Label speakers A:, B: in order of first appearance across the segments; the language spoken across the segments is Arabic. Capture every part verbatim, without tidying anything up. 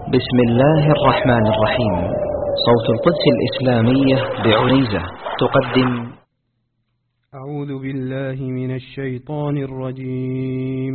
A: بسم الله الرحمن الرحيم. صوت القدس الإسلامية بعنيزة تقدم.
B: أعوذ بالله من الشيطان الرجيم.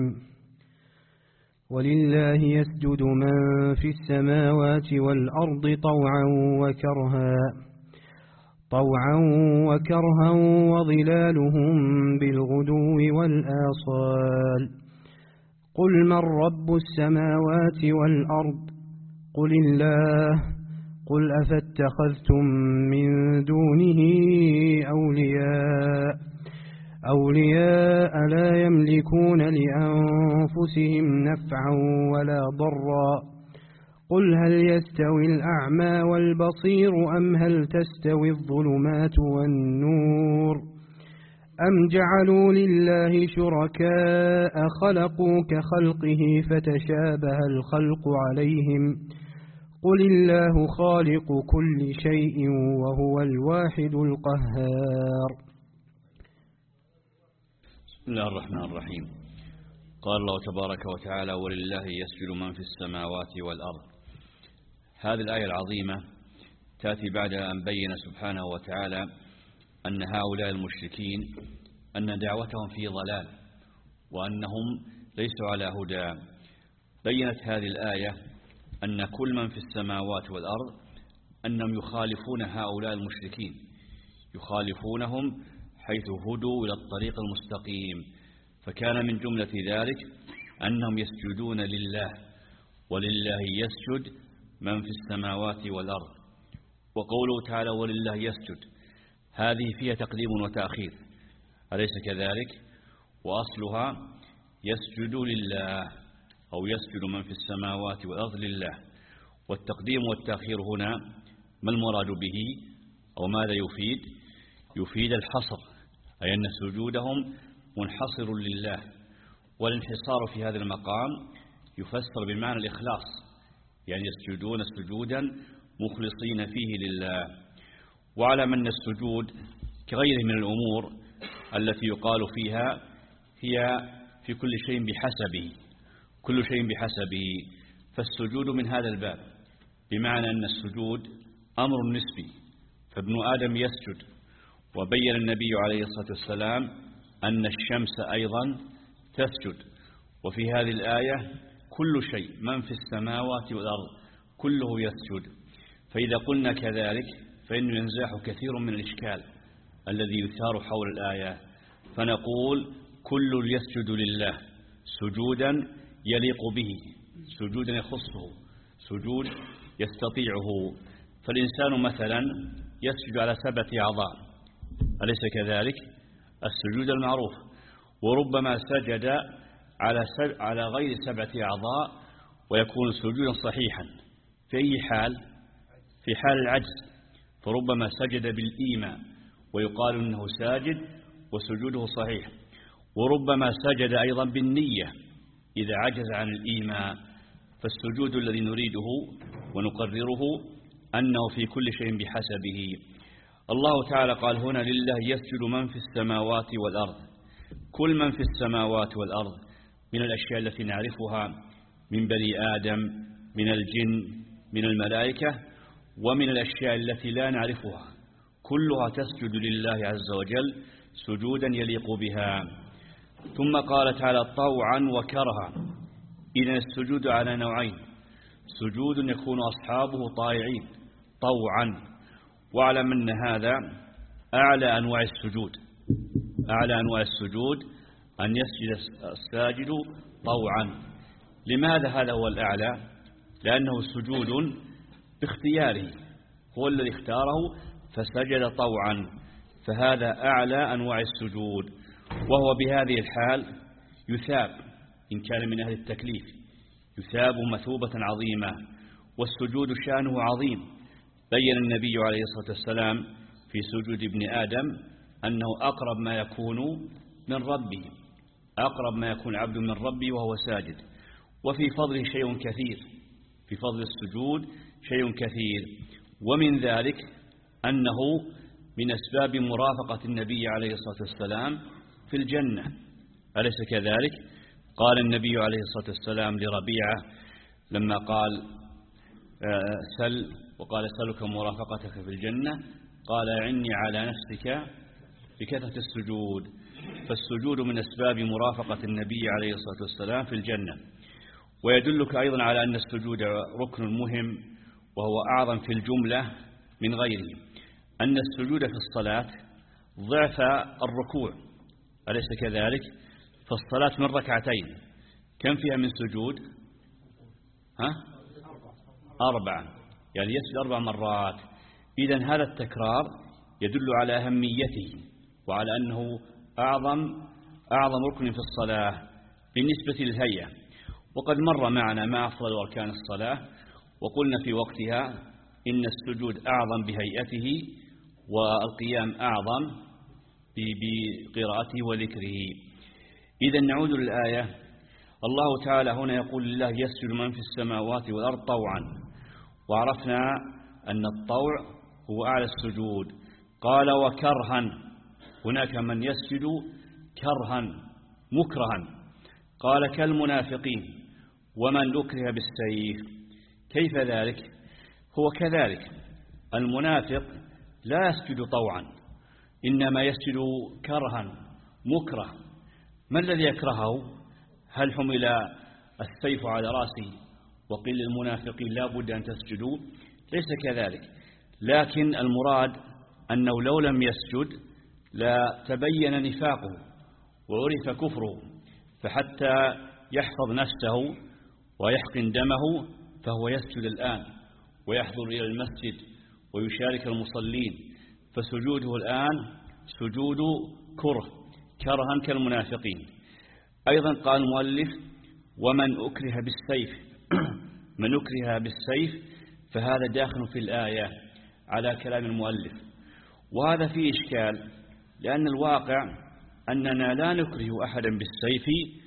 B: ولله يسجد من في السماوات والأرض طوعا وكرها طوعا وكرها وظلالهم بالغدو والآصال. قل من رب السماوات والأرض؟ قل الله. قل أفاتخذتم من دونه أولياء أولياء لا يملكون لأنفسهم نفعا ولا ضرا. قل هل يستوي الأعمى والبصير أم هل تستوي الظلمات والنور أم جعلوا لله شركاء خلقوا كخلقه فتشابه الخلق عليهم. قل الله خالق كل شيء وهو الواحد القهار.
C: بسم الله الرحمن الرحيم. قال الله تبارك وتعالى: ولله يسجد من في السماوات والأرض. هذه الآية العظيمة تأتي بعد أن بين سبحانه وتعالى أن هؤلاء المشركين أن دعوتهم في ضلال وأنهم ليسوا على هدى. بينت هذه الآية أن كل من في السماوات والأرض أنهم يخالفون هؤلاء المشركين، يخالفونهم حيث هدوا إلى الطريق المستقيم. فكان من جملة ذلك أنهم يسجدون لله، ولله يسجد من في السماوات والأرض. وقوله تعالى: ولله يسجد، هذه فيها تقديم وتأخير، أليس كذلك؟ وأصلها يسجد لله أو يسجد من في السماوات والأرض لله. والتقديم والتأخير هنا ما المراد به أو ماذا يفيد؟ يفيد الحصر، أي أن سجودهم منحصر لله. والانحصار في هذا المقام يفسر بمعنى الإخلاص، يعني يسجدون سجودا مخلصين فيه لله. وعلى أن السجود كغيره من الأمور التي يقال فيها هي في كل شيء بحسبه، كل شيء بحسبه. فالسجود من هذا الباب، بمعنى أن السجود أمر نسبي، فابن آدم يسجد. وبين النبي عليه الصلاة والسلام أن الشمس أيضا تسجد. وفي هذه الآية كل شيء من في السماوات والأرض كله يسجد. فإذا قلنا كذلك فإنه ينزاح كثير من الإشكال الذي يثار حول الآية، فنقول كل يسجد لله سجودا يليق به، سجودا يخصه، سجود يستطيعه. فالإنسان مثلا يسجد على سبعة أعضاء، أليس كذلك؟ السجود المعروف. وربما سجد على على غير سبعة أعضاء ويكون سجودا صحيحا. في أي حال؟ في حال العجز، فربما سجد بالإيمان ويقال إنه ساجد وسجوده صحيح. وربما سجد أيضا بالنية إذا عجز عن الإيمان. فالسجود الذي نريده ونقرره أنه في كل شيء بحسبه. الله تعالى قال هنا: لله يسجد من في السماوات والأرض. كل من في السماوات والأرض من الأشياء التي نعرفها من بني آدم، من الجن، من الملائكة، ومن الأشياء التي لا نعرفها، كلها تسجد لله عز وجل سجودا يليق بها. ثم قال تعالى: طوعا وكرها. إذن السجود على نوعين: سجود يكون أصحابه طائعين طوعا، واعلم أن هذا أعلى أنواع السجود. أعلى أنواع السجود أن يسجد الساجد طوعا. لماذا هذا هو الأعلى؟ لأنه سجود باختياره، هو الذي اختاره فسجد طوعا، فهذا أعلى أنواع السجود. وهو بهذه الحال يثاب إن كان من أهل التكليف، يثاب مثوبة عظيمة. والسجود شأنه عظيم. بين النبي عليه الصلاة والسلام في سجود ابن آدم أنه أقرب ما يكون من ربه، أقرب ما يكون عبد من ربه وهو ساجد. وفي فضله شيء كثير، في فضل السجود شيء كثير. ومن ذلك أنه من أسباب مرافقة النبي عليه الصلاة والسلام في الجنة، أليس كذلك؟ قال النبي عليه الصلاة والسلام لربيعة لما قال: سل، وقال سألك مرافقتك في الجنة، قال أعني على نفسك بكثرة السجود. فالسجود من أسباب مرافقة النبي عليه الصلاة والسلام في الجنة. ويدلك أيضا على أن السجود ركن مهم وهو أعظم في الجملة من غيره، أن السجود في الصلاة ضعف الركوع، أليس كذلك؟ فالصلاة من ركعتين كم فيها من سجود؟ ها؟ أربعة، يعني يسجد أربع مرات. إذن هذا التكرار يدل على أهميته وعلى أنه أعظم أعظم ركن في الصلاة بالنسبة للهيئة. وقد مر معنا ما أفضل أركان الصلاة، وقلنا في وقتها إن السجود أعظم بهيئته والقيام أعظم بقراءته وذكره. إذن نعود للآية. الله تعالى هنا يقول لله يسجد من في السماوات والأرض طوعا، وعرفنا أن الطوع هو أعلى السجود. قال وكرها، هناك من يسجد كرها مكرها. قال كالمنافقين ومن أكره بالسيف. كيف ذلك؟ هو كذلك، المنافق لا يسجد طوعا، إنما يسجد كرها مكره. ما الذي يكرهه؟ هل حمل السيف على رأسه وقيل للمنافقين لا بد أن تسجدوا؟ ليس كذلك، لكن المراد أنه لو لم يسجد لا تبين نفاقه وعرف كفره، فحتى يحفظ نفسه ويحقن دمه فهو يسجد الآن ويحضر إلى المسجد ويشارك المصلين، فسجوده الآن سجود كره، كرها كالمنافقين. أيضا قال المؤلف ومن أكره بالسيف من أكره بالسيف، فهذا داخل في الآية على كلام المؤلف. وهذا فيه إشكال، لأن الواقع أننا لا نكره أحدا بالسيف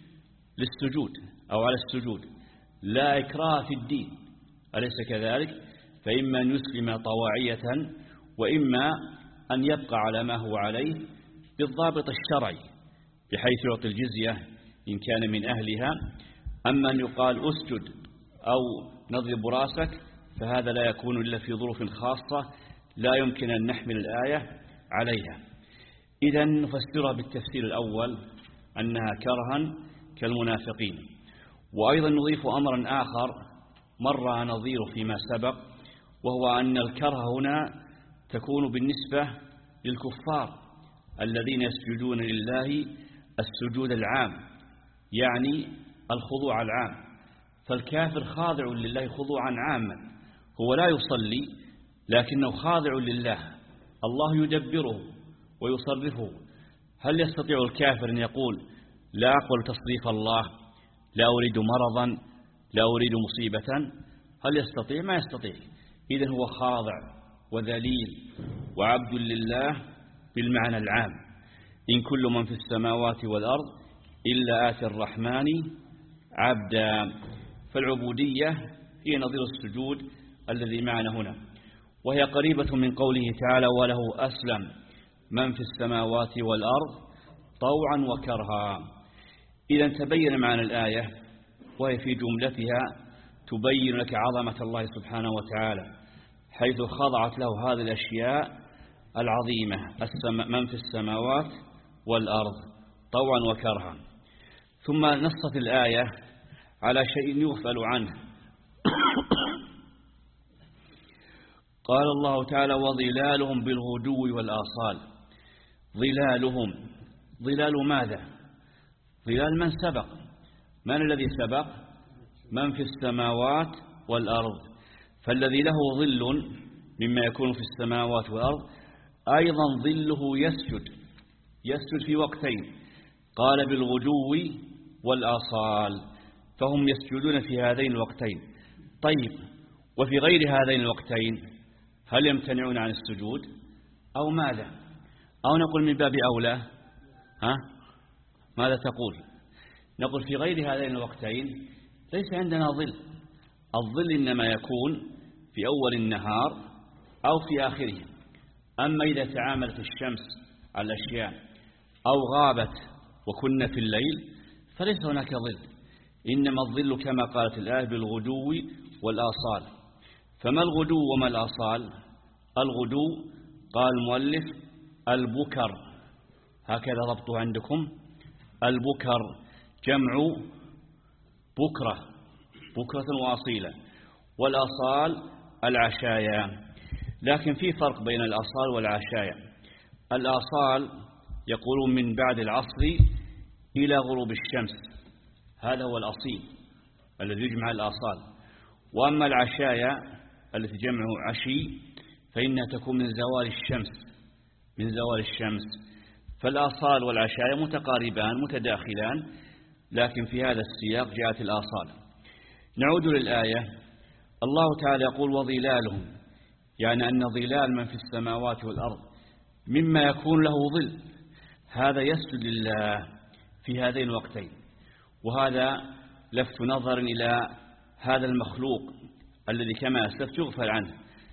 C: للسجود أو على السجود، لا إكراه في الدين، أليس كذلك؟ فإما أن يسلم طواعية وإما أن يبقى على ما هو عليه بالضابط الشرعي، بحيث يعطي الجزية إن كان من أهلها. أما أن يقال أسجد أو نضرب راسك فهذا لا يكون إلا في ظروف خاصة لا يمكن أن نحمل الآية عليها. إذن نفسرها بالتفسير الأول أنها كرها كالمنافقين. وأيضا نضيف أمرا آخر مر نظيره فيما سبق، وهو أن الكره هنا تكون بالنسبة للكفار الذين يسجدون لله السجود العام، يعني الخضوع العام. فالكافر خاضع لله خضوعا عاما، هو لا يصلي لكنه خاضع لله، الله يدبره ويصرفه. هل يستطيع الكافر أن يقول لا أقبل تصريف الله، لا أريد مرضا، لا أريد مصيبة؟ هل يستطيع؟ ما يستطيع. إذن هو خاضع وذليل وعبد لله بالمعنى العام. إن كل من في السماوات والأرض إلا آتي الرحمن عبدا. فالعبودية هي نظير السجود الذي معنا هنا، وهي قريبة من قوله تعالى وله أسلم من في السماوات والأرض طوعا وكرها. إذا تبين معنى الآية، وهي في جملتها تبين لك عظمة الله سبحانه وتعالى، حيث خضعت له هذه الأشياء العظيمة، من في السماوات والأرض طوعا وكرها. ثم نصت الآية على شيء يغفل عنه. قال الله تعالى وظلالهم بالغدو والآصال. ظلالهم، ظلال ماذا؟ ظلال من سبق. من الذي سبق؟ من في السماوات والأرض. فالذي له ظل مما يكون في السماوات والأرض أيضا ظله يسجد، يسجد في وقتين، قال بالغدو والآصال، فهم يسجدون في هذين الوقتين. طيب، وفي غير هذين الوقتين هل يمتنعون عن السجود أو ماذا؟ أو نقول من باب أولى، ها؟ ماذا تقول؟ نقول في غير هذين الوقتين ليس عندنا ظل. الظل إنما يكون في أول النهار أو في آخره. أما إذا تعاملت الشمس على الأشياء أو غابت وكنا في الليل فليس هناك ظل، إنما الظل كما قالت الآية بالغدو والآصال. فما الغدو وما الآصال؟ الغدو قال المؤلف البكر، هكذا ضبطه عندكم، البكر جمع بكرة، بكرة وأصيلة، والآصال العشايا. لكن في فرق بين الآصال والعشايا. الآصال يقولون من بعد العصر إلى غروب الشمس، هذا هو الأصيل الذي يجمع الآصال. وأما العشايا التي جمعه عشي فإنها تكون من زوال الشمس، من زوال الشمس. فالآصال والعشايا متقاربان متداخلان، لكن في هذا السياق جاءت الآصال. نعود للآية. الله تعالى يقول وظلالهم، يعني أن ظلال من في السماوات والأرض مما يكون له ظل، هذا يسجد لله في هذين الوقتين. وهذا لفت نظر إلى هذا المخلوق الذي كما أسلفت يغفل عنه.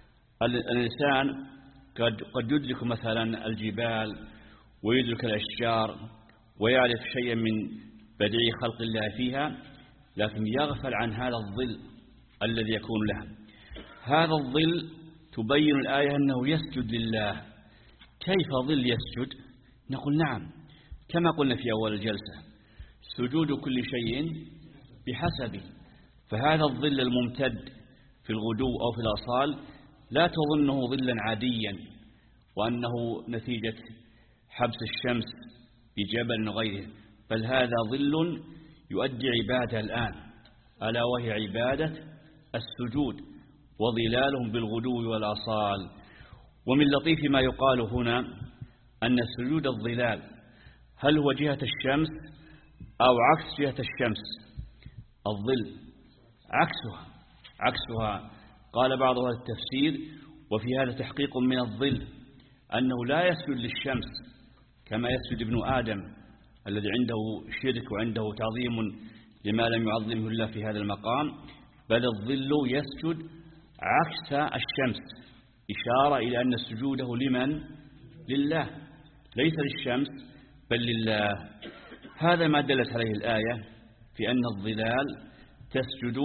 C: الإنسان قد, قد يدرك مثلا الجبال ويدرك الأشجار ويعرف شيئا من بديع خلق الله فيها، لكن يغفل عن هذا الظل الذي يكون له. هذا الظل تبين الآية أنه يسجد لله. كيف ظل يسجد؟ نقول نعم، كما قلنا في أول الجلسة، سجود كل شيء بحسبه. فهذا الظل الممتد في الغدو أو في الآصال لا تظنه ظلا عاديا وأنه نتيجة حبس الشمس بجبل وغيره، بل هذا ظل يؤدي عبادة الآن، ألا وهي عبادة السجود، وظلالهم بالغدو والآصال. ومن لطيف ما يقال هنا أن سجود الظلال هل هو جهة الشمس أو عكس جهة الشمس؟ الظل عكسها، عكسها. قال بعض أهل التفسير وفي هذا تحقيق من الظل، أنه لا يسجد للشمس كما يسجد ابن آدم الذي عنده شرك وعنده تعظيم لما لم يعظمه الله في هذا المقام، بل الظل يسجد عكس الشمس، إشارة إلى أن سجوده لمن؟ لله، ليس للشمس بل لله. هذا ما دلت عليه الآية في أن الظلال تسجد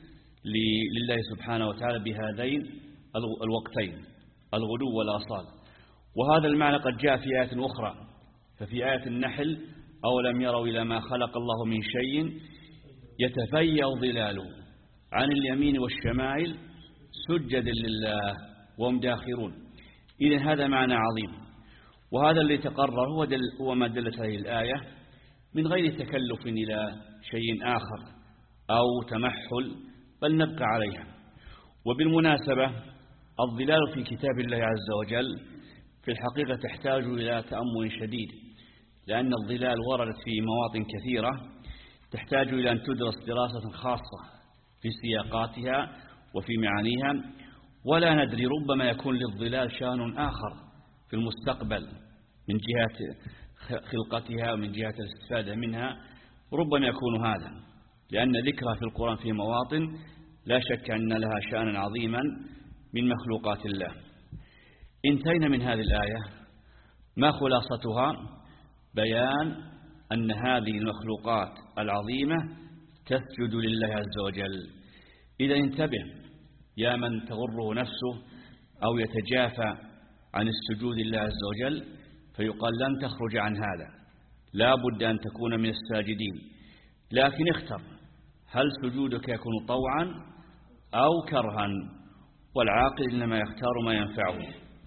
C: لله سبحانه وتعالى بهذين الوقتين، الغدو والآصال. وهذا المعنى قد جاء في آية أخرى، ففي آية النحل أولم يروا إلى ما خلق الله من شيء يتفيأ ظلاله عن اليمين والشمائل سجدا لله وهم داخرون. إذن هذا معنى عظيم، وهذا اللي تقرر هو, دل هو ما دلت عليه الآية من غير تكلف إلى شيء آخر أو تمحل، بل نبقى عليها. وبالمناسبة الظلال في كتاب الله عز وجل في الحقيقة تحتاج إلى تأمل شديد، لأن الظلال وردت في مواطن كثيرة تحتاج إلى أن تدرس دراسة خاصة في سياقاتها وفي معانيها، ولا ندري ربما يكون للظلال شأن آخر في المستقبل من جهة خلقتها ومن جهة الاستفادة منها، ربما يكون هذا، لأن ذكرها في القرآن في مواطن لا شك أن لها شأنا عظيما من مخلوقات الله. انتهينا من هذه الآية، ما خلاصتها؟ بيان أن هذه المخلوقات العظيمة تسجد لله عز وجل. إذا انتبه يا من تغره نفسه أو يتجافى عن السجود لله عز وجل، فيقال لن تخرج عن هذا، لا بد أن تكون من الساجدين، لكن اختر هل سجودك يكون طوعا أو كرها، والعاقل إنما يختار ما ينفعه.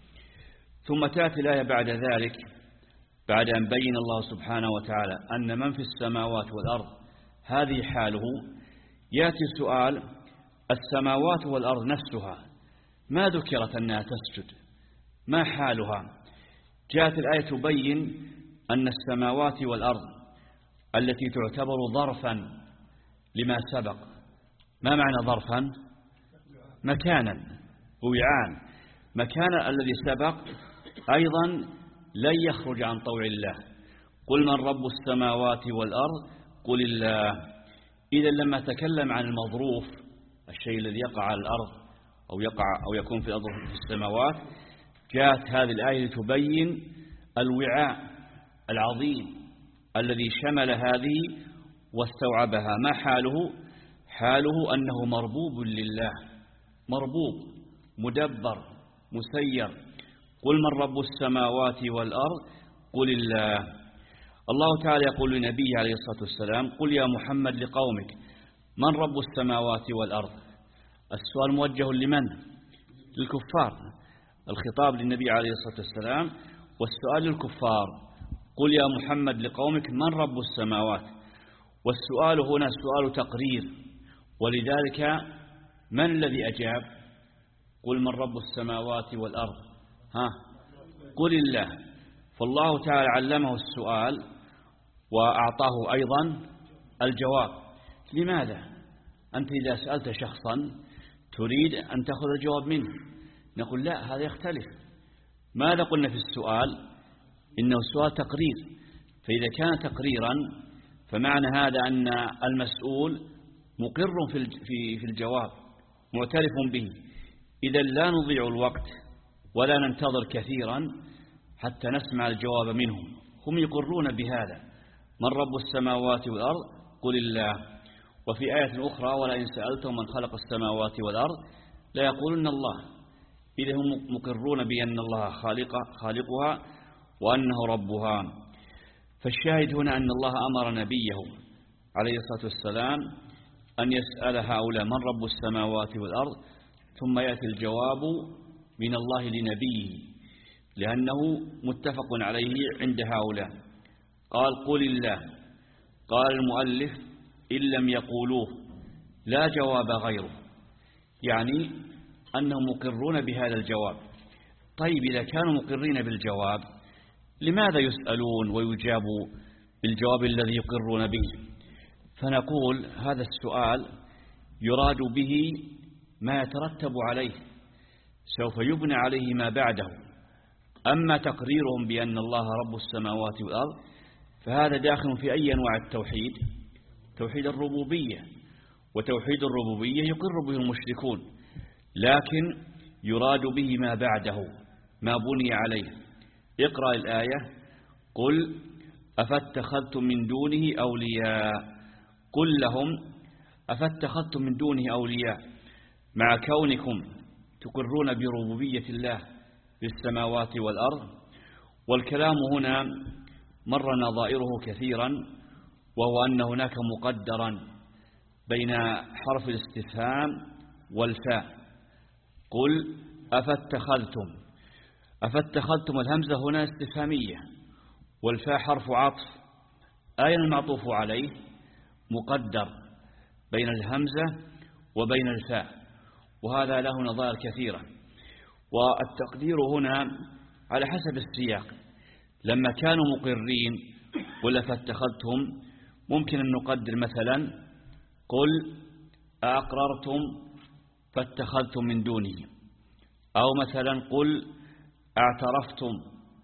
C: ثم تأتي الآية بعد ذلك بعد أن بين الله سبحانه وتعالى أن من في السماوات والأرض هذه حاله، يأتي السؤال: السماوات والأرض نفسها ما ذكرت أنها تسجد؟ ما حالها؟ جاءت الآية تبين أن السماوات والأرض التي تعتبر ظرفا لما سبق. ما معنى ظرفا؟ مكانا، وعاء. مكان الذي سبق أيضا لن يخرج عن طوع الله. قل من رب السماوات والأرض قل الله. إذا لما تكلم عن المظروف، الشيء الذي يقع على الأرض أو يقع أو يكون في الأرض في السماوات، جاءت هذه الآية لتبين الوعاء العظيم الذي شمل هذه واستوعبها. ما حاله؟ حاله أنه مربوب لله مربوط مدبر مسير. قل من رب السماوات والأرض قل الله. الله تعالى يقول لنبيه عليه الصلاة والسلام قل يا محمد لقومك من رب السماوات والأرض. السؤال موجه لمن؟ للكفار. الخطاب للنبي عليه الصلاة والسلام والسؤال للكفار. قل يا محمد لقومك من رب السماوات. والسؤال هنا سؤال تقرير، ولذلك من الذي أجاب؟ قل من رب السماوات والأرض ها قل الله. فالله تعالى علمه السؤال وأعطاه أيضا الجواب. لماذا؟ أنت إذا سألت شخصا تريد أن تأخذ الجواب منه، نقول لا، هذا يختلف. ماذا قلنا في السؤال؟ إنه سؤال تقرير، فإذا كان تقريرا فمعنى هذا أن المسؤول مقر في في الجواب معترف به. إذا لا نضيع الوقت ولا ننتظر كثيرا حتى نسمع الجواب منهم. هم يقرون بهذا من رب السماوات والأرض قل الله. وفي آية أخرى ولئن سألتهم من خلق السماوات والأرض لا يقولون الله. إذا هم مقرون بأن الله خالق خالقها وأنه ربها. فالشاهد هنا أن الله أمر نبيه عليه الصلاة والسلام أن يسأل هؤلاء من رب السماوات والأرض، ثم يأتي الجواب من الله لنبيه لأنه متفق عليه عند هؤلاء. قال قل الله. قال المؤلف إن لم يقولوه لا جواب غيره، يعني أنهم مقرون بهذا الجواب. طيب إذا كانوا مقرين بالجواب لماذا يسألون ويجابوا بالجواب الذي يقرون به؟ فنقول هذا السؤال يراد به ما يترتب عليه، سوف يبنى عليه ما بعده. أما تقريرهم بأن الله رب السماوات والأرض فهذا داخل في أي أنواع التوحيد؟ توحيد الربوبية، وتوحيد الربوبية يقر به المشركون، لكن يراد به ما بعده ما بني عليه. اقرأ الآية قل أفاتخذتم من دونه أولياء. قل لهم أفاتخذتم من دونه أولياء، مع كونكم تقرون بربوبية الله في السماوات والأرض. والكلام هنا مر نظائره كثيرا، وهو أن هناك مقدرا بين حرف الاستفهام والفاء. قل أفاتخذتم. أفاتخذتم الهمزة هنا استفهامية والفاء حرف عطف. أين المعطوف عليه؟ مقدر بين الهمزة وبين الفاء، وهذا له نظائر كثيرة. والتقدير هنا على حسب السياق. لما كانوا مقرين ولا فاتخذتم ممكن أن نقدر مثلا قل أقررتم فاتخذتم من دونه، أو مثلا قل اعترفتم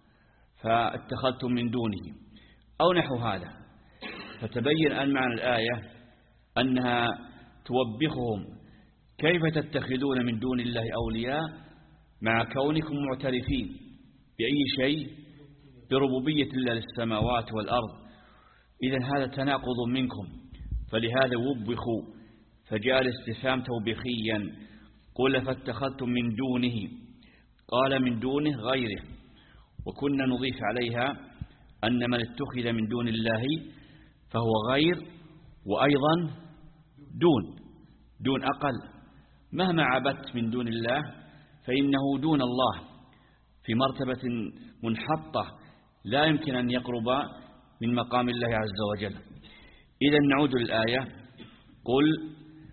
C: فاتخذتم من دونه، أو نحو هذا. فتبين أن معنى الآية أنها توبخهم كيف تتخذون من دون الله أولياء مع كونكم معترفين بأي شيء؟ بربوبية الله للسماوات والأرض. إذن هذا تناقض منكم، فلهذا وبخوا، فجاء الاستفهام توبيخيا. قل فاتخذتم من دونه، قال من دونه غيره، وكنا نضيف عليها أن من اتخذ من دون الله فهو غير، وأيضا دون دون أقل. مهما عبدت من دون الله فإنه دون الله في مرتبة منحطة لا يمكن أن يقرب من مقام الله عز وجل. إذا نعود للآية قل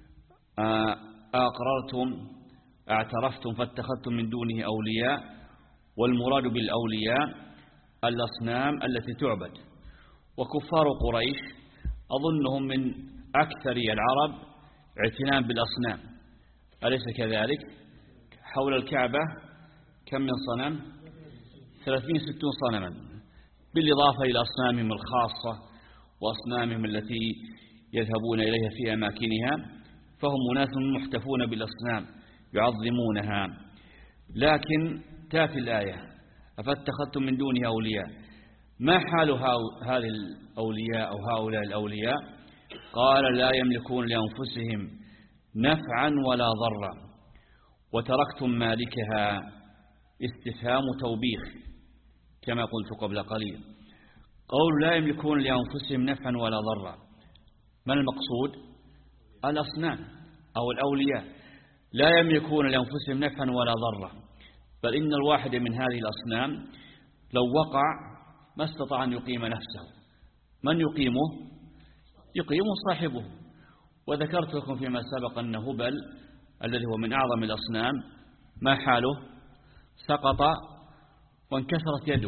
C: أقررتم اعترفتم فاتخذتم من دونه أولياء. والمراد بالأولياء الأصنام التي تعبد. وكفار قريش أظنهم من أكثر العرب اعتناء بالأصنام، أليس كذلك؟ حول الكعبة كم من صنم؟ ثلاثين ستون صنما، بالإضافة إلى أصنامهم الخاصة وأصنامهم التي يذهبون إليها في أماكنها، فهم أناس محتفون بالأصنام يعظمونها. لكن تأتي الآية أفاتخذتم من دونه أولياء. ما حال هذه الأولياء أو هؤلاء الأولياء؟ قال لا يملكون لأنفسهم نفعا ولا ضرا. وتركتم مالكها استفهام توبيخ كما قلت قبل قليل. قول لا يملكون لأنفسهم نفعا ولا ضرا، ما المقصود؟ الأصنام أو الأولياء لا يملكون لأنفسهم نفعا ولا ضرا، بل إن الواحد من هذه الأصنام لو وقع ما استطاع أن يقيم نفسه. من يقيمه؟ يقيمه صاحبه. وذكرت لكم فيما سبق أن هبل الذي هو من أعظم الأصنام ما حاله؟ سقط وانكسرت يده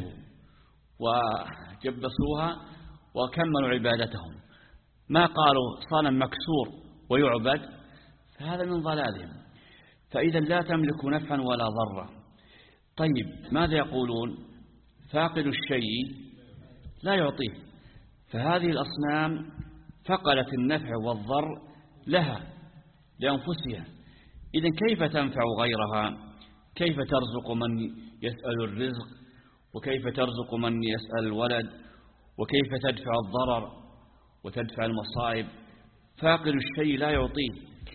C: وجبسوها وكملوا عبادتهم، ما قالوا صنم مكسور ويعبد، فهذا من ضلالهم. فإذا لا تملك نفعا ولا ضرا. طيب ماذا يقولون؟ فاقد الشيء لا يعطيه. فهذه الأصنام فقدت النفع والضر لها لأنفسها. إذن كيف تنفع غيرها؟ كيف ترزق من يسأل الرزق؟ وكيف ترزق من يسأل الولد؟ وكيف تدفع الضرر وتدفع المصائب؟ فاقد الشيء لا يعطيه.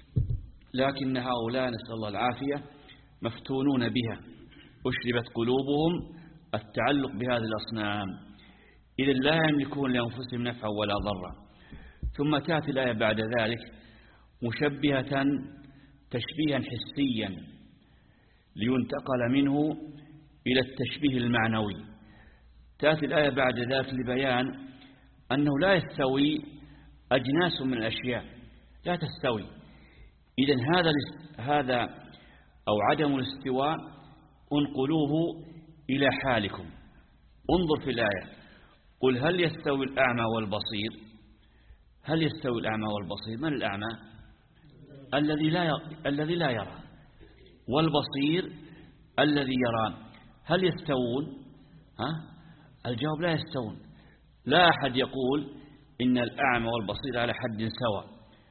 C: لكن هؤلاء نسأل الله العافية مفتونون بها، أشربت قلوبهم التعلق بهذه الأصنام، إذن لا يملكون لأنفسهم نفعا ولا ضرا. ثم تأتي الآية بعد ذلك مشبهة تشبيها حسيا لينتقل منه إلى التشبيه المعنوي. تأتي الآية بعد ذلك لبيان أنه لا يستوي أجناس من الأشياء، لا تستوي. إذن هذا هذا أو عدم الاستواء انقلوه إلى حالكم. انظر في الآية، قل هل يستوي الأعمى والبصير؟ هل يستوي الأعمى والبصير؟ من الأعمى؟ الذي لا يرى. الذي لا يرى. والبصير الذي يرى. هل يستوون؟ ها؟ الجواب لا يستوون. لا أحد يقول إن الأعمى والبصير على حد سواء.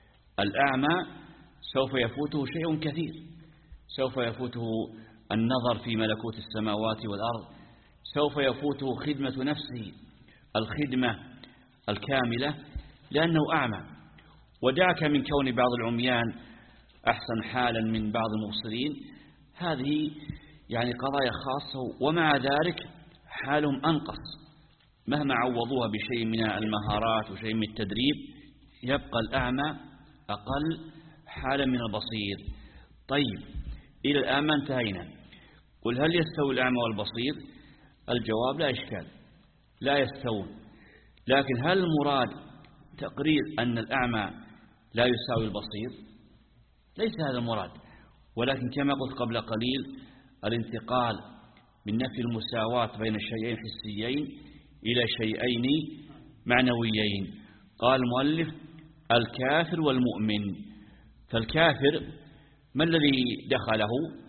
C: الأعمى سوف يفوته شيء كثير، سوف يفوته النظر في ملكوت السماوات والأرض، سوف يفوته خدمة نفسه الخدمة الكاملة لأنه أعمى. ودعك من كون بعض العميان أحسن حالا من بعض المبصرين، هذه يعني قضايا خاصة، ومع ذلك حالهم أنقص مهما عوضوها بشيء من المهارات وشيء من التدريب، يبقى الأعمى أقل حالا من البصير. طيب إلى الآن ما انتهينا. قل هل يستوي الأعمى والبصير؟ الجواب لا إشكال، لا يستوون. لكن هل المراد تقرير أن الأعمى لا يساوي البصير؟ ليس هذا المراد، ولكن كما قلت قبل قليل الانتقال من نفي المساواة بين شيئين حسيين إلى شيئين معنويين. قال المؤلف الكافر والمؤمن. فالكافر ما الذي دخله؟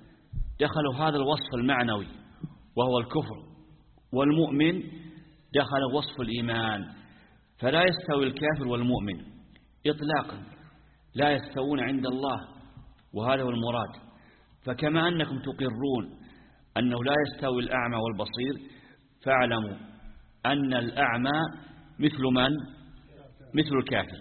C: دخله هذا الوصف المعنوي وهو الكفر، والمؤمن دخل وصف الإيمان. فلا يستوي الكافر والمؤمن إطلاقا، لا يستوون عند الله، وهذا هو المراد. فكما أنكم تقرون أنه لا يستوي الأعمى والبصير، فاعلموا أن الأعمى مثل من؟ مثل الكافر،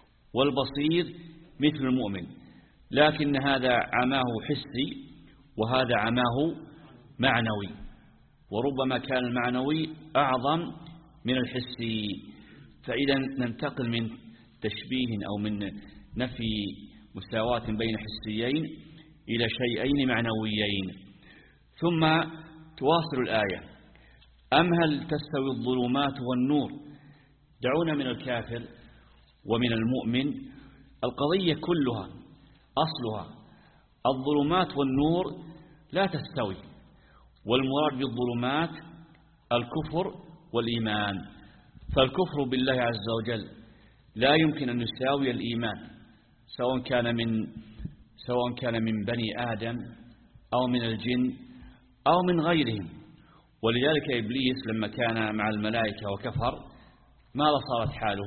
C: والبصير مثل المؤمن، لكن هذا عماه حسي وهذا عماه معنوي، وربما كان المعنوي أعظم من الحسي. فإذا ننتقل من تشبيه أو من نفي مساواة بين حسيين إلى شيئين معنويين. ثم تواصل الآية أم هل تستوي الظلمات والنور؟ دعونا من الكافر ومن المؤمن، القضية كلها أصلها الظلمات والنور لا تستوي، والمراد بالظلمات الكفر والإيمان. فالكفر بالله عز وجل لا يمكن أن يساوي الإيمان، سواء كان من سواء كان من بني آدم أو من الجن أو من غيرهم. ولذلك إبليس لما كان مع الملائكة وكفر ماذا صارت حاله؟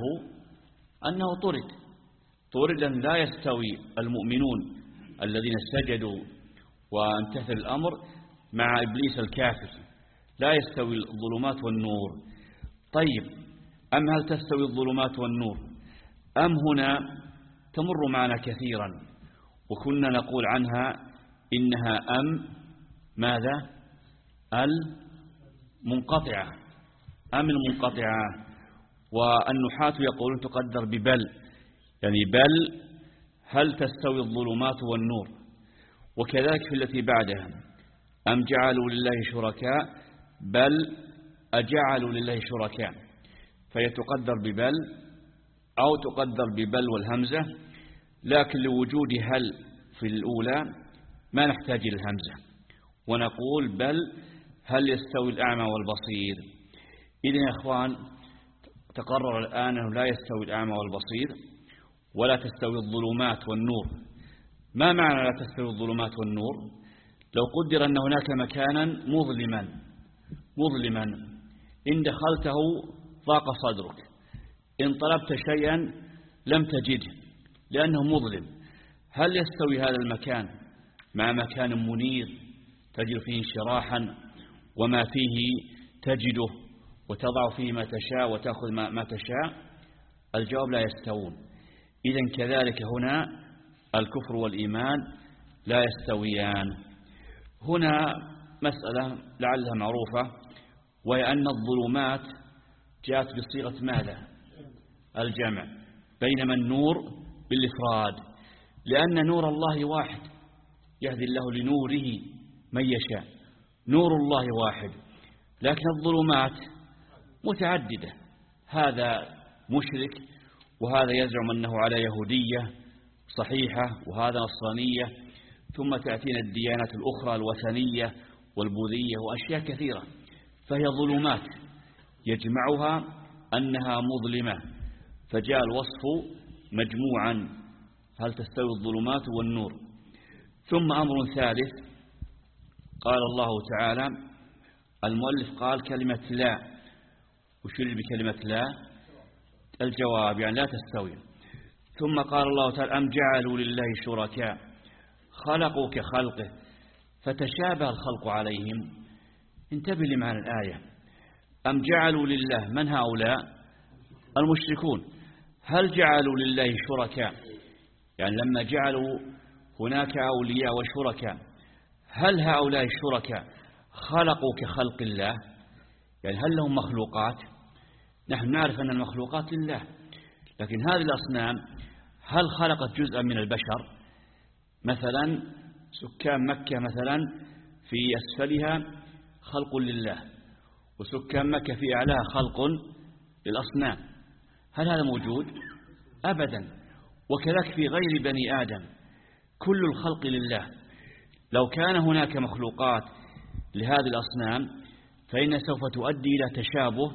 C: أنه طرد طردا. لا يستوي المؤمنون الذين سجدوا وامتثل الأمر مع إبليس الكافر، لا يستوي الظلمات والنور. طيب أم هل تستوي الظلمات والنور؟ أم هنا تمر معنا كثيرا وكنا نقول عنها إنها أم ماذا؟ المنقطعة، أم المنقطعة. والنحاة يقولون تقدر ببل، يعني بل هل تستوي الظلمات والنور. وكذلك في التي بعدها أم جعلوا لله شركاء بل أجعلوا لله شركاء، فهي تقدر ببل أو تقدر ببل والهمزة، لكن لوجود هل في الأولى ما نحتاج إلى الهمزة ونقول بل هل يستوي الأعمى والبصير. إذن يا إخوان تقرر الآن أنه لا يستوي الأعمى والبصير ولا تستوي الظلمات والنور. ما معنى لا تستوي الظلمات والنور؟ لو قدر أن هناك مكانا مظلما مظلما إن دخلته ضاق صدرك، إن طلبت شيئا لم تجده لأنه مظلم، هل يستوي هذا المكان مع مكان منير تجد فيه انشراحا وما فيه تجده وتضع فيه ما تشاء وتأخذ ما تشاء؟ الجواب لا يستوون. إذن كذلك هنا الكفر والإيمان لا يستويان. هنا مسألة لعلها معروفة، وهي أن الظلمات جاءت بصيغة ماذا؟ الجمع، بينما النور بالإفراد، لأن نور الله واحد يهدي الله لنوره من يشاء، نور الله واحد، لكن الظلمات متعددة، هذا مشرك وهذا يزعم أنه على يهودية صحيحة وهذا نصرانية، ثم تأتينا الديانات الأخرى الوثنية والبوذية وأشياء كثيرة، فهي ظلمات يجمعها أنها مظلمة، فجاء الوصف مجموعا هل تستوي الظلمات والنور. ثم أمر ثالث قال الله تعالى، المؤلف قال كلمة لا، وشرع بكلمة لا الجواب يعني لا تستوي. ثم قال الله تعالى أم جعلوا لله شركاء خلقوا كخلقه فتشابه الخلق عليهم. انتبه لمعنى الآية، أم جعلوا لله، من هؤلاء؟ المشركون. هل جعلوا لله شركاء؟ يعني لما جعلوا هناك أولياء وشركاء، هل هؤلاء الشركاء خلقوا كخلق الله؟ يعني هل لهم مخلوقات؟ نحن نعرف أن المخلوقات لله، لكن هذه الأصنام هل خلقت جزءا من البشر؟ مثلا سكان مكة مثلا في أسفلها خلق لله، وسكان مكة في أعلاها خلق للأصنام، هل هذا موجود؟ أبدا. وكذلك في غير بني آدم كل الخلق لله. لو كان هناك مخلوقات لهذه الأصنام فإن سوف تؤدي إلى تشابه،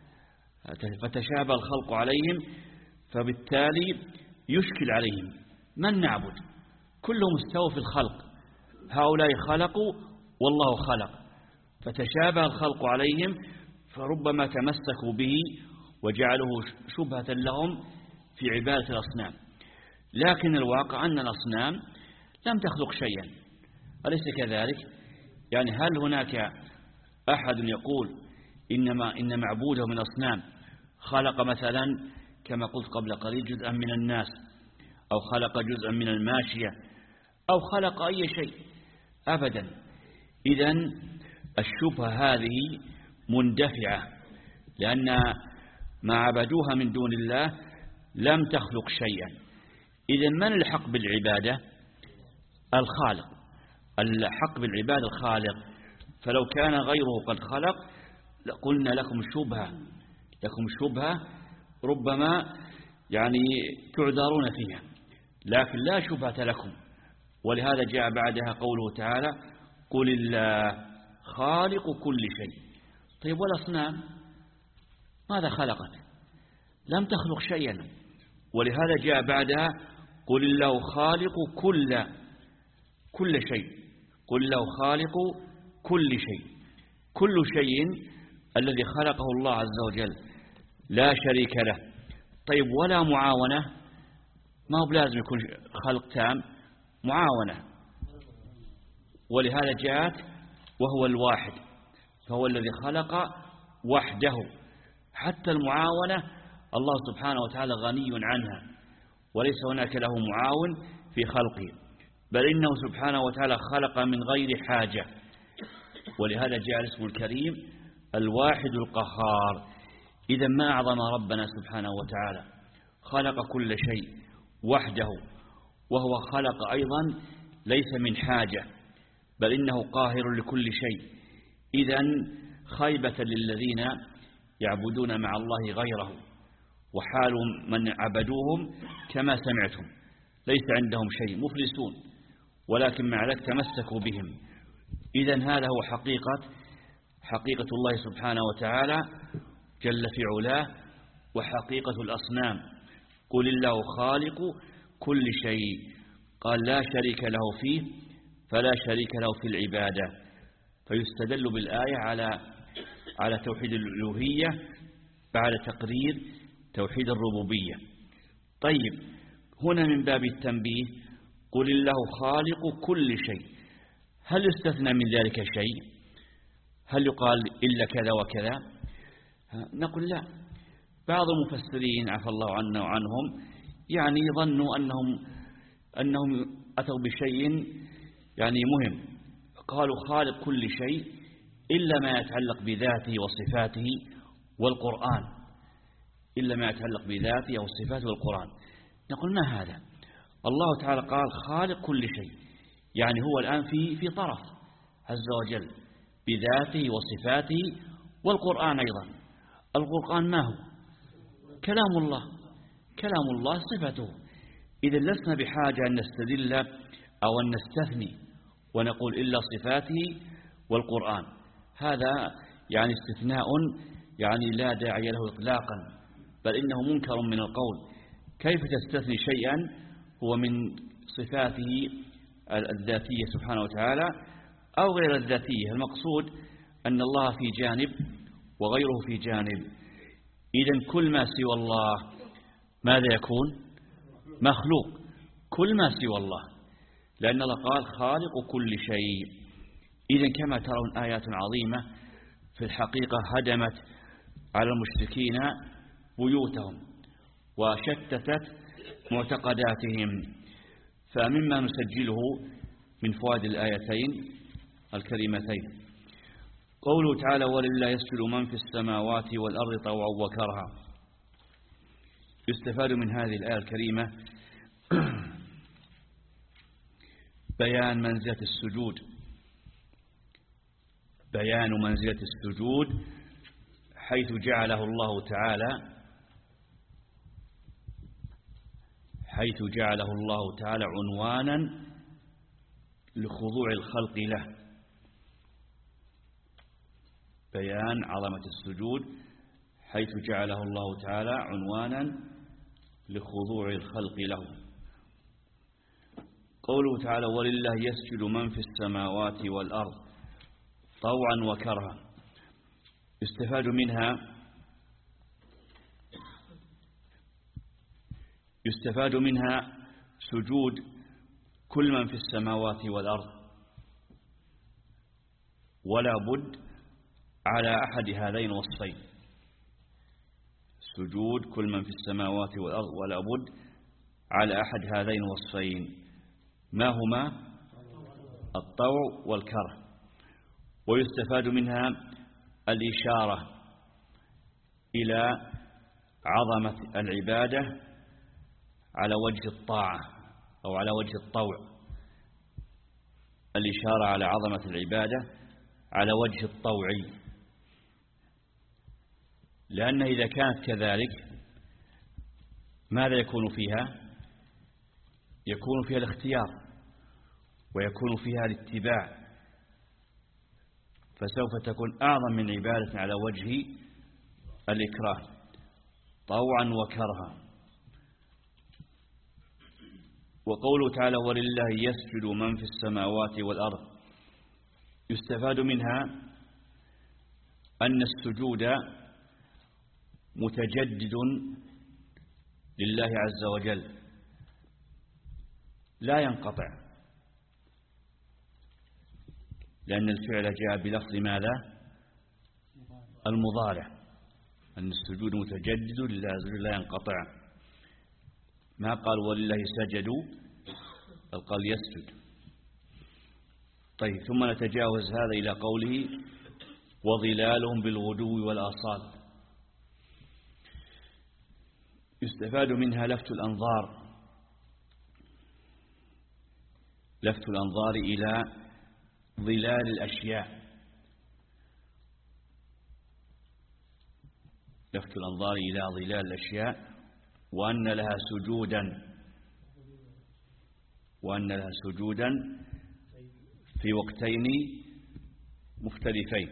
C: فتشابه الخلق عليهم، فبالتالي يشكل عليهم من نعبد، كلهم استووا في الخلق، هؤلاء خلقوا والله خلق، فتشابه الخلق عليهم، فربما تمسكوا به وجعله شبهة لهم في عبادة الأصنام. لكن الواقع أن الأصنام لم تخلق شيئا، أليس كذلك؟ يعني هل هناك أحد يقول إنما إن معبوده من أصنام خلق مثلا كما قلت قبل قليل جزءا من الناس، أو خلق جزءا من الماشية، أو خلق أي شيء؟ أبدا. إذن الشبهة هذه مندفعة، لأن ما عبدوها من دون الله لم تخلق شيئا. إذن من الحق بالعبادة؟ الخالق. الحق بالعبادة الخالق، فلو كان غيره قد خلق لقلنا لكم شبهة لكم شبهة ربما يعني تعذرون فيها، لكن لا شبهة لكم. ولهذا جاء بعدها قوله تعالى قل الله خالق كل شيء. طيب والأصنام ماذا خلقت؟ لم تخلق شيئا. ولهذا جاء بعدها قل الله خالق كل كل شيء، قل الله خالق كل شيء. كل شيء الذي خلقه الله عز وجل لا شريك له. طيب ولا معاونة؟ ما هو بلازم يكون خلق تام، معاونة. ولهذا جاءت وهو الواحد، فهو الذي خلق وحده. حتى المعاونة الله سبحانه وتعالى غني عنها، وليس هناك له معاون في خلقه. بل إنه سبحانه وتعالى خلق من غير حاجة، ولهذا جاء اسمه الكريم الواحد القهار. إذا ما أعظم ربنا سبحانه وتعالى، خلق كل شيء وحده، وهو خلق أيضا ليس من حاجة، بل إنه قاهر لكل شيء. إذن خيبة للذين يعبدون مع الله غيره، وحال من عبدوهم كما سمعتم ليس عندهم شيء، مفلسون، ولكن مع ذلك تمسكوا بهم. إذن هذا هو حقيقة حقيقة الله سبحانه وتعالى جل في علاه، وحقيقة الأصنام. قل الله خالق كل شيء، قال لا شريك له فيه، فلا شريك له في العبادة. فيستدل بالآية على على توحيد الألوهية بعد تقرير توحيد الربوبية. طيب، هنا من باب التنبيه، قل الله خالق كل شيء، هل استثنى من ذلك شيء؟ هل يقال إلا كذا وكذا؟ نقول لا. بعض المفسرين عفى الله عنا وعنهم يعني ظنوا أنهم أنهم أتوا بشيء يعني مهم، قالوا خالق كل شيء إلا ما يتعلق بذاته وصفاته والقرآن، إلا ما يتعلق بذاته وصفاته والقرآن. نقول ما هذا؟ الله تعالى قال خالق كل شيء، يعني هو الآن في في طرف عز وجل بذاته وصفاته والقرآن أيضا. القرآن ما هو؟ كلام الله، كلام الله صفته. إذا لسنا بحاجة أن نستدل أو أن نستثني ونقول إلا صفاته والقرآن. هذا يعني استثناء يعني لا داعي له إطلاقا، بل إنه منكر من القول. كيف تستثني شيئا هو من صفاته الذاتية سبحانه وتعالى أو غير الذاتية؟ المقصود أن الله في جانب وغيره في جانب. إذن كل ما سوى الله ماذا يكون؟ مخلوق، كل ما سوى الله، لأن الله قال خالق كل شيء. إذن كما ترون آيات عظيمة في الحقيقة هدمت على المشركين بيوتهم وشتتت معتقداتهم. فمما نسجله من فوائد الآيتين الكريمتين قوله تعالى ولله يسجد من في السماوات والأرض طوعا وكرها. يستفاد من هذه الآية الكريمة بيان منزلة السجود، بيان منزلة السجود حيث جعله الله تعالى حيث جعله الله تعالى عنوانا لخضوع الخلق له. بيان عظمة السجود حيث جعله الله تعالى عنوانا لخضوع الخلق له. قوله تعالى ولله يسجد من في السماوات والأرض طوعا وكرها. يستفاد منها يستفاد منها سجود كل من في السماوات والأرض، ولا بد على أحد هذين الوصفين، سجود كل من في السماوات والأرض ولا بد على أحد هذين الوصفين. ما هما؟ الطوع والكره. ويستفاد منها الإشارة إلى عظمة العبادة على وجه الطاعة أو على وجه الطوع، الإشارة على عظمة العبادة على وجه الطوع، لأن إذا كانت كذلك ماذا يكون فيها؟ يكون فيها الاختيار ويكون فيها الاتباع، فسوف تكون أعظم من عبادة على وجه الإكراه طوعا وكرها. وقوله تعالى ولله يسجد من في السماوات والأرض. يستفاد منها أن السجود متجدد لله عز وجل لا ينقطع، لأن الفعل جاء بلفظ ماذا؟ المضارع، أن السجود متجدد لله عز وجل لا ينقطع. ما قال ولله سجدوا، بل قال يسجد. طيب ثم نتجاوز هذا إلى قوله وظلالهم بالغدو والآصال. يستفاد منها لفت الأنظار لفت الأنظار إلى ظلال الأشياء لفت الأنظار إلى ظلال الأشياء وأن لها سجودا وأن لها سجودا في وقتين مختلفين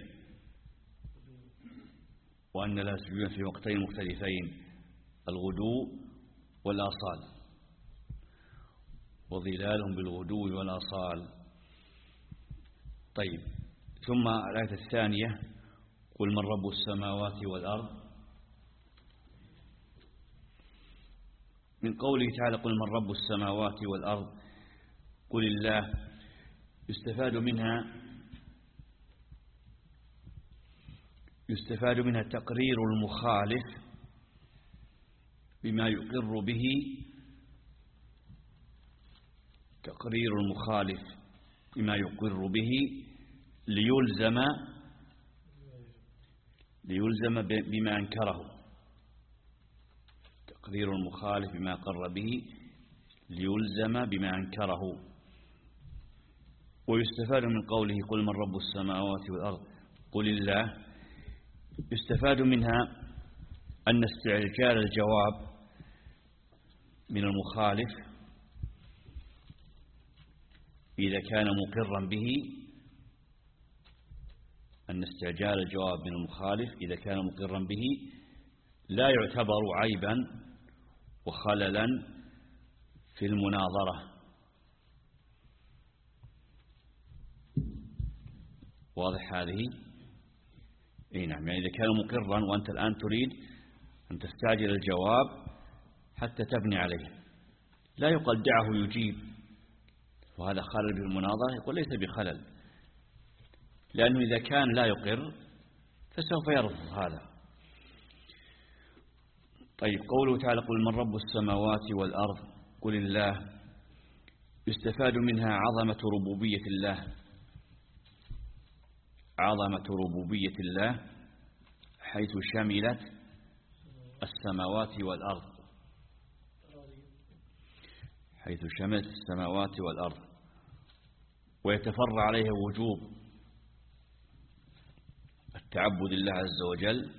C: وأن لها سجودا في وقتين مختلفين الغدو والآصال. وظلالهم بالغدو والآصال. طيب ثم الآية الثانية قل من رب السماوات والأرض. من قوله تعالى قل من رب السماوات والأرض قل الله يستفاد منها يستفاد منها تقرير المخالف بما يقر به تقرير المخالف بما يقر به ليلزم ليلزم بما أنكره تقرير المخالف بما قر به ليلزم بما أنكره. ويستفاد من قوله قل من رب السماوات والأرض قل الله يستفاد منها أن استعجال الجواب من المخالف إذا كان مقرا به أن استعجال الجواب من المخالف إذا كان مقرا به لا يعتبر عيبا وخللا في المناظرة. واضح هذه؟ اي نعم. يعني إذا كان مقرا وأنت الآن تريد أن تستعجل الجواب حتى تبني عليه لا يقال دعه يجيب وهذا خلل بالمناظرة، يقول ليس بخلل لأنه إذا كان لا يقر فسوف يرفض هذا. طيب قوله تعالى قل من رب السماوات والأرض قل الله يستفاد منها عظمة ربوبية الله عظمة ربوبية الله حيث شملت السماوات والأرض حيث شملت السماوات والأرض ويتفرع عليها وجوب التعبد لله عز وجل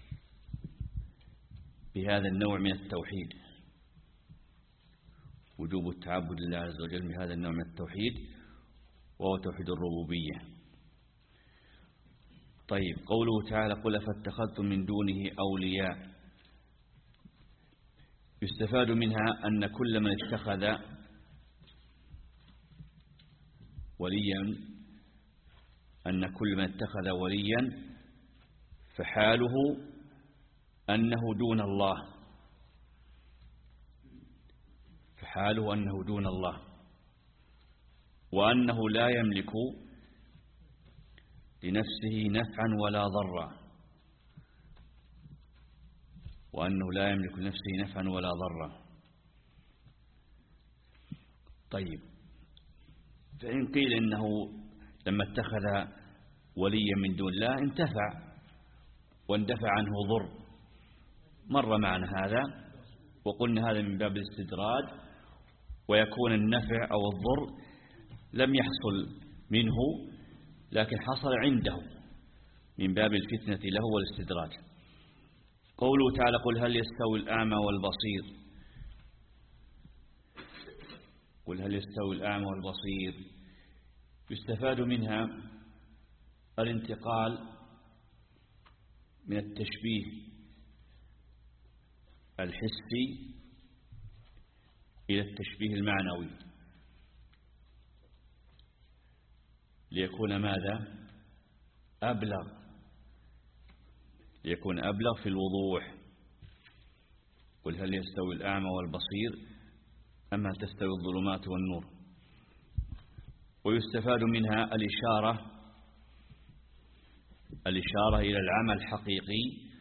C: بهذا النوع من التوحيد وجوب التعبد لله عز وجل بهذا النوع من التوحيد وهو توحيد الربوبية. طيب قوله تعالى قل فاتخذتم من دونه أولياء يستفاد منها أن كل من اتخذ وليا أن كل من اتخذ وليا فحاله أنه دون الله فحاله أنه دون الله وأنه لا يملك لنفسه نفعا ولا ضرا وأنه لا يملك لنفسه نفعا ولا ضرا. طيب فإن قيل إنه لما اتخذ وليا من دون الله انتفع واندفع عنه ضر مر معنا هذا وقلنا هذا من باب الاستدراج ويكون النفع أو الضر لم يحصل منه لكن حصل عنده من باب الفتنة له والاستدراج. قوله تعالى قل هل يستوي الأعمى والبصير قل هل يستوي الأعمى والبصير يستفاد منها الانتقال من التشبيه الحسي إلى التشبيه المعنوي ليكون ماذا أبلغ ليكون أبلغ في الوضوح. قل هل يستوي الأعمى والبصير أم هل تستوي الظلمات والنور. ويستفاد منها الإشارة الإشارة إلى العمى الحقيقي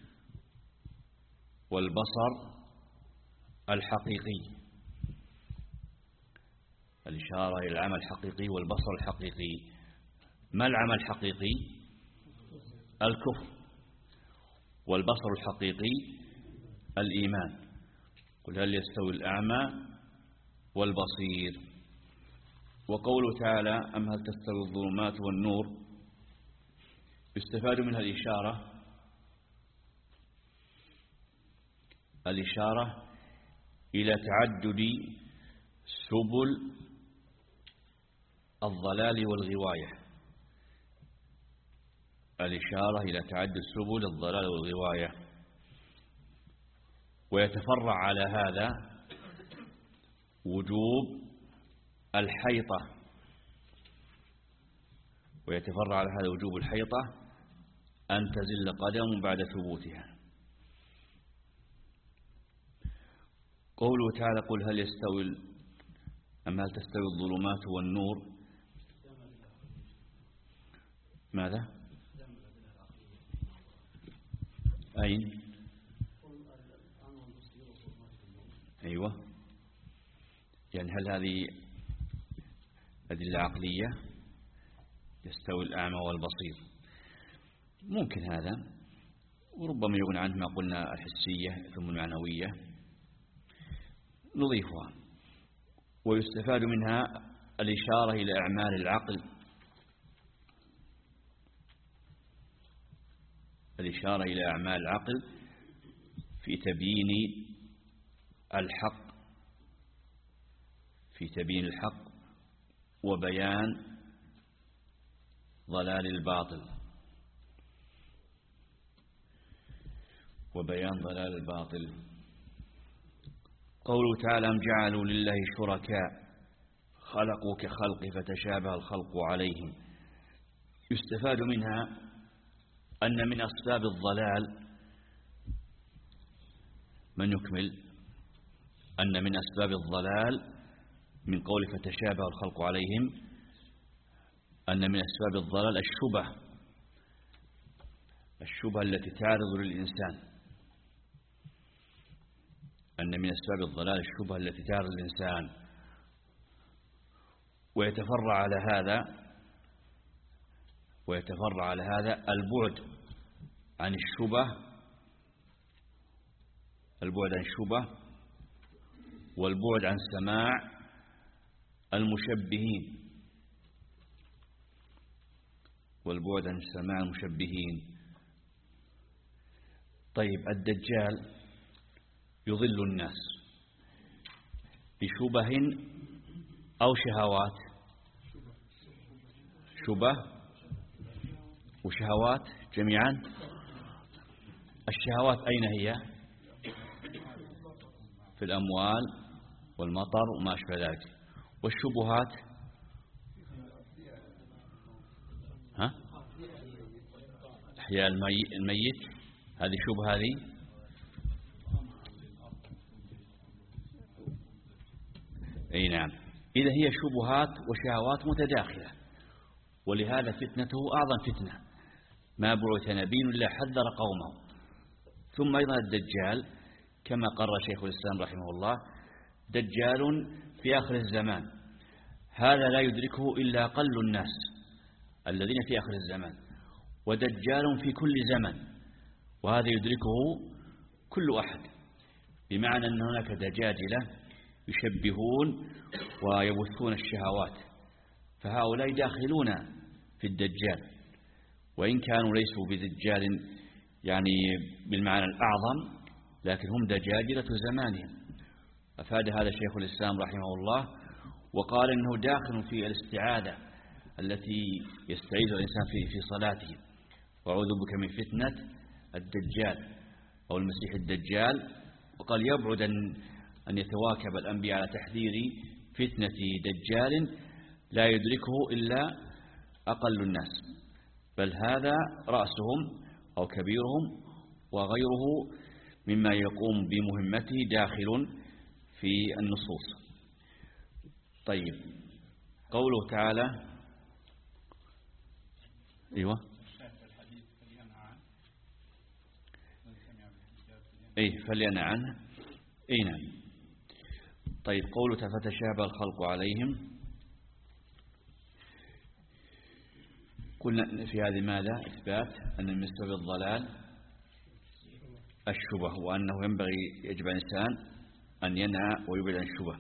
C: والبصر الحقيقي الإشارة إلى العمى الحقيقي والبصر الحقيقي ما العمى الحقيقي؟ الكفر. والبصر الحقيقي الإيمان. قل هل يستوي الأعمى والبصير. وقوله تعالى أم هل تستوي الظلمات والنور يستفاد منها الإشارة الإشارة إلى تعدد سبل الضلال والغواية. الإشارة إلى تعدد سبل الضلال والغواية. ويتفرع على هذا وجوب الحيطة ويتفرع على هذا وجوب الحيطة أن تزل قدم بعد ثبوتها. قوله تعالى قل هل يستوي أم هل تستوي الظلمات والنور. ماذا؟ أين؟ أيوة. يعني هل هذه أدلة عقلية؟ يستوي الأعمى والبصير. ممكن هذا، وربما يغنى عنه ما قلنا الحسية ثم المعنوية نضيفها. ويستفاد منها الإشارة إلى أعمال العقل الإشارة إلى أعمال العقل في تبيين الحق في تبيين الحق وبيان ضلال الباطل وبيان ضلال الباطل. قوله تعالى أم جعلوا لله شركاء خلقوا كخلقه فتشابه الخلق عليهم. يستفاد منها أن من أسباب الضلال من يكمل أن من أسباب الضلال من قول فتشابه الخلق عليهم أن من أسباب الضلال الشبه الشبه التي تعرض للإنسان أن من أسباب الضلال الشبه التي تعرض للإنسان. ويتفرع على هذا ويتفرع على هذا البعد عن الشبه البعد عن الشبه والبعد عن سماع المشبهين والبعد عن سماع المشبهين. طيب الدجال يضل الناس بشبه أو شهوات؟ شبه وشهوات جميعا. الشهوات أين هي؟ في الأموال والمطر وما أشبه ذلك. والشبهات ها؟ إحياء الميت هذه شبهة هذه. أي نعم. إذا هي شبهات وشهوات متداخلة. ولهذا فتنته أعظم فتنة. ما بعث نبي إلا حذر قومه. ثم أيضا الدجال كما قرر شيخ الإسلام رحمه الله دجال في آخر الزمان. هذا لا يدركه إلا قل الناس الذين في آخر الزمان. ودجال في كل زمن وهذا يدركه كل أحد. بمعنى أن هناك دجاجلة يشبهون ويبثون الشهوات فهؤلاء داخلون في الدجال وإن كانوا ليسوا بدجال يعني بالمعنى الأعظم لكن هم دجاجلة زمانهم. أفاد هذا شيخ الإسلام رحمه الله وقال إنه داخل في الاستعاذة التي يستعيذ الإنسان في في صلاته وأعوذ بك من فتنة الدجال أو المسيح الدجال. وقال يبعد أن أن يتواكب الأنبياء على تحذير فتنة دجال لا يدركه إلا أقل الناس بل هذا رأسهم أو كبيرهم وغيره مما يقوم بمهمته داخل في النصوص. طيب قوله تعالى أيوة أي فلينع عنه أي نعم. طيب قوله فتشابه الخلق عليهم قلنا في هذه ماذا؟ إثبات أن من سبب الضلال الشبه، وأنه ينبغي يجب على الإنسان أن ينأى ويبعد عن الشبه.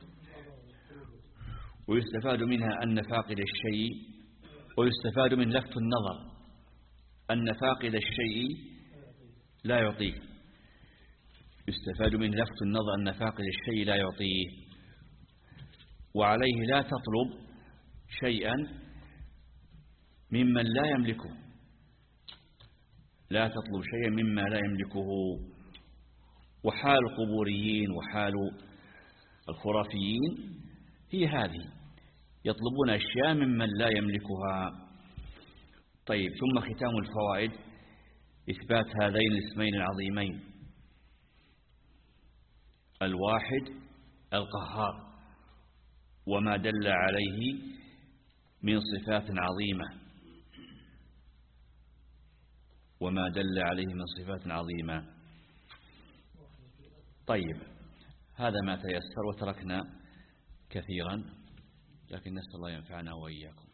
C: ويستفاد منها أن فاقد الشيء، ويستفاد من لفت النظر أن فاقد الشيء لا يعطيه. يستفاد من لفت النظر أن فاقد الشيء لا يعطيه، وعليه لا تطلب شيئا ممن لا يملكه، لا تطلب شيئا مما لا يملكه. وحال القبوريين وحال الخرافيين هي هذه، يطلبون أشياء ممن لا يملكها. طيب، ثم ختام الفوائد إثبات هذين الاسمين العظيمين: الواحد القهار، وما دل عليه من صفات عظيمة وما دل عليه من صفات عظيمة. طيب، هذا ما تيسر، وتركنا كثيرا، لكن نسأل الله ينفعنا وإياكم.